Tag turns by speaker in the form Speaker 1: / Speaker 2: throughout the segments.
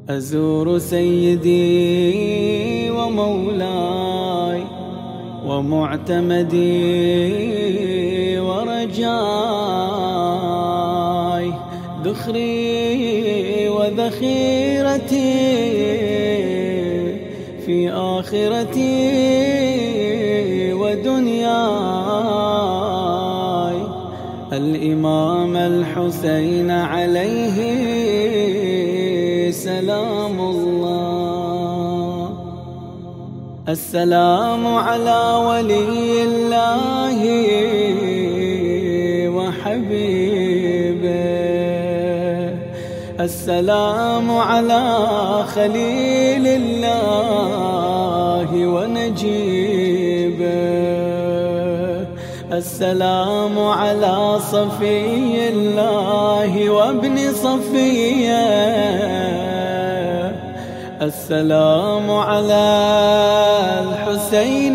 Speaker 1: أزور سيدي ومولاي ومعتمدي ورجاي، ذخري وذخيرتي في آخرتي ودنياي، الإمام الحسين عليه سلام الله. السلام على ولي الله وحبيبه، السلام على خليل الله ونجيبه، السلام على صفي الله وابن صفيه، السلام على الحسين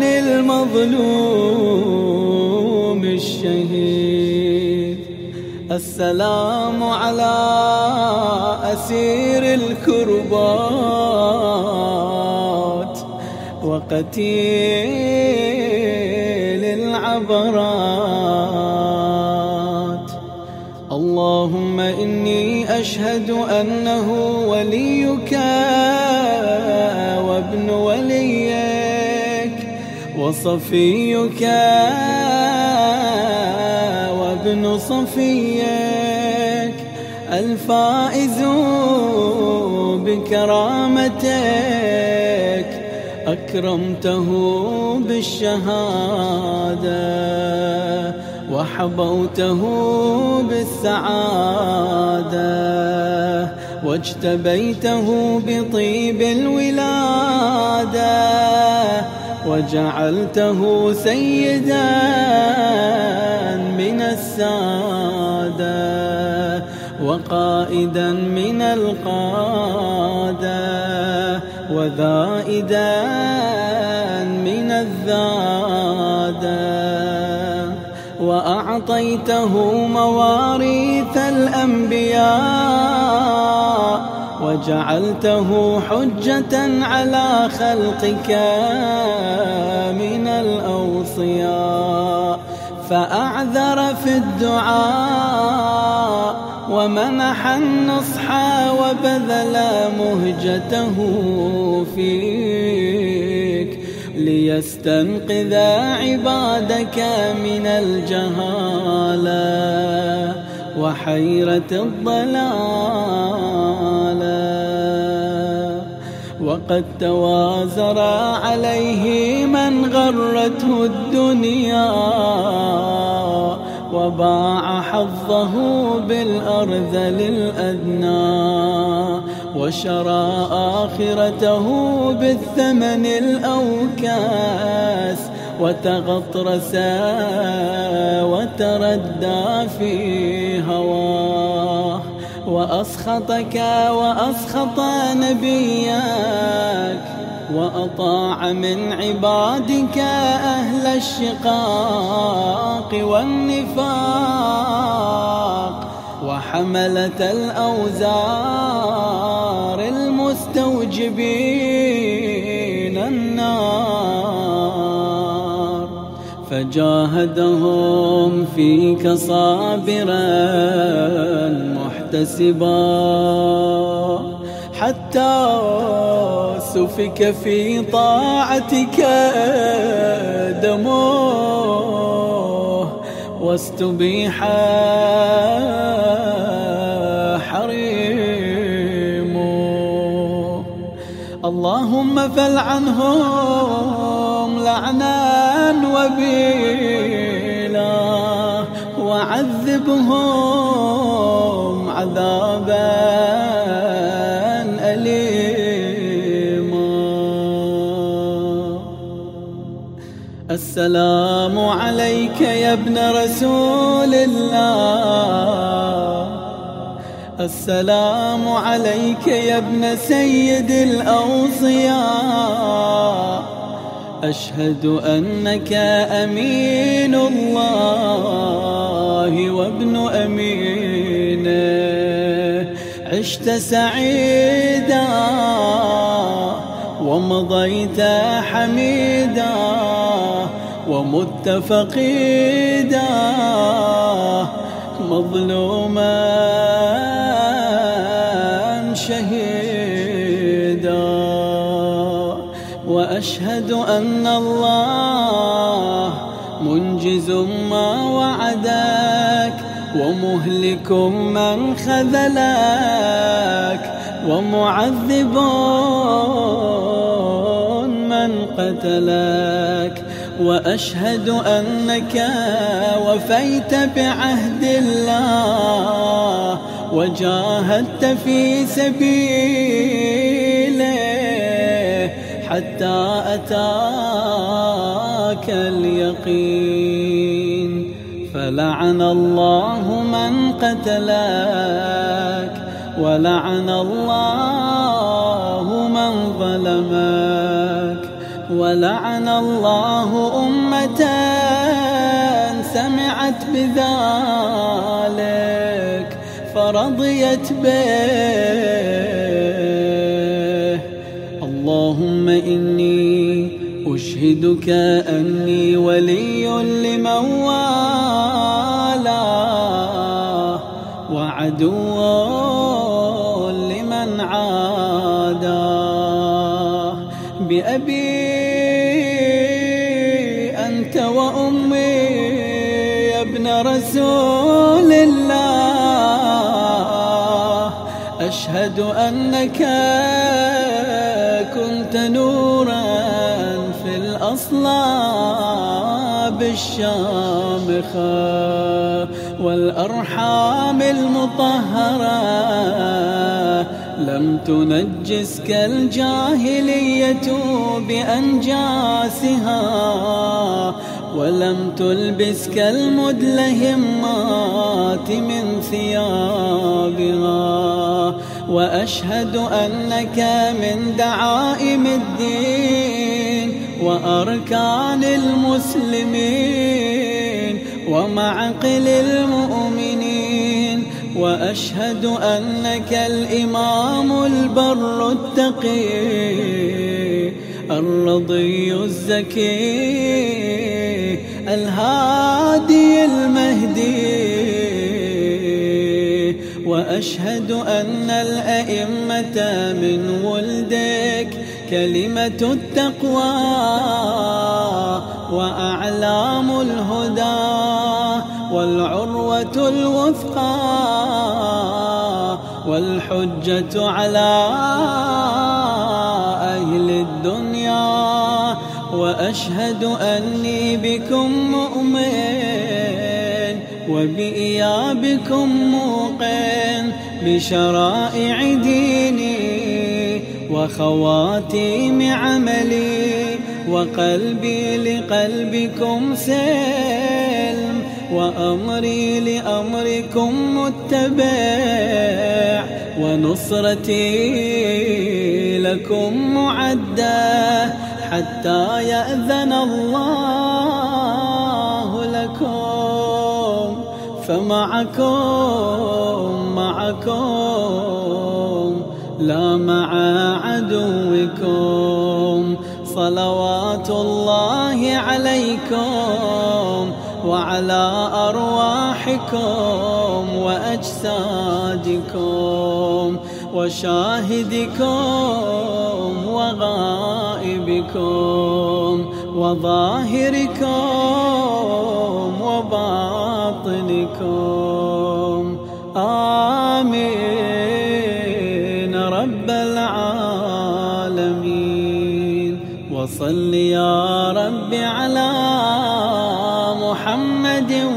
Speaker 1: المظلوم الشهيد، السلام على أسير الكربات وقتيل العبرات. اللهم إني أشهد أنه وليك وابن وليك وصفيك وابن صفيك، الفائز بكرامتك، أكرمته بالشهادة وحبوته بالسعادة، واجتبيته بطيب الولادة، وجعلته سيدا من السادة، وقائدا من القادة، وذائدا من الذادة، وأعطيته مواريث الأنبياء، وجعلته حجة على خلقك من الأوصياء، فأعذر في الدعاء ومنح النصح وبذل مهجته فيك، ليستنقذ عبادك من الجهالة وحيرة الضلالة. وقد توازر عليه من غرته الدنيا، وباع حظه بالأرذل الأدنى، وشرى آخرته بالثمن الأوكاس، وتغطرس وتردى في هواه، وأسخطك وأسخط نبيك، وأطاع من عبادك أهل الشقاق والنفاق، وحملة الأوزار المستوجبين النار، فجاهدهم فيك صابرا محتسبا، حتى سفك في طاعتك دمه، واستبيح حريمه. اللهم فلعنهم لعنا وبيلا، وعذبهم عذابا السلام عليك يا ابن رسول الله، السلام عليك يا ابن سيد الأوصياء، أشهد أنك أمين الله وابن أمينه، عشت سعيدا ومضيت حميدا ومت فقيدا مظلوما شهيدا. وأشهد أن الله منجز ما وعدك ومهلك من خذلك ومعذب من قتلك. وأشهد أنك وفيت بعهد الله وجاهدت في سبيله حتى أتاك اليقين. فلعن الله من قتلك ولعن الله من ظلمك ولعن الله أمة سمعت بذلك فرضيت به. اللهم إني أشهدك أني ولي لمن والاه وعدو لمن عاداه. بأبي أنت وأمي يا ابن رسول الله، أشهد أنك كنت نورا في الأصلاب الشامخة والأرحام المطهرة، لم تنجسك الجاهلية بأنجاسها ولم تلبسك المدلهمات من ثيابها. وأشهد أنك من دعائم الدين وأركان المسلمين ومعقل المؤمنين. وأشهد أنك الإمام البر التقي الرضي الزكي الهادي المهدي. وأشهد أن الأئمة من ولدك كلمة التقوى وأعلام الهدى والعروة الوثقى والحجة على أهل الدنيا. وأشهد أني بكم مؤمن وبإيابكم موقن بشرائع ديني وخواتيم عملي، وقلبي لقلبكم سلم وأمري لأمركم متبع، ونصرتي لكم معدة حتى يأذن الله لكم. فمعكم لا مع عدوكم. صلوات الله عليكم وعلى أرواحكم وأجسادكم وشاهدكم وغائبكم وظاهركم وباطنكم. آمين رب العالمين. وصل يا رب على محمد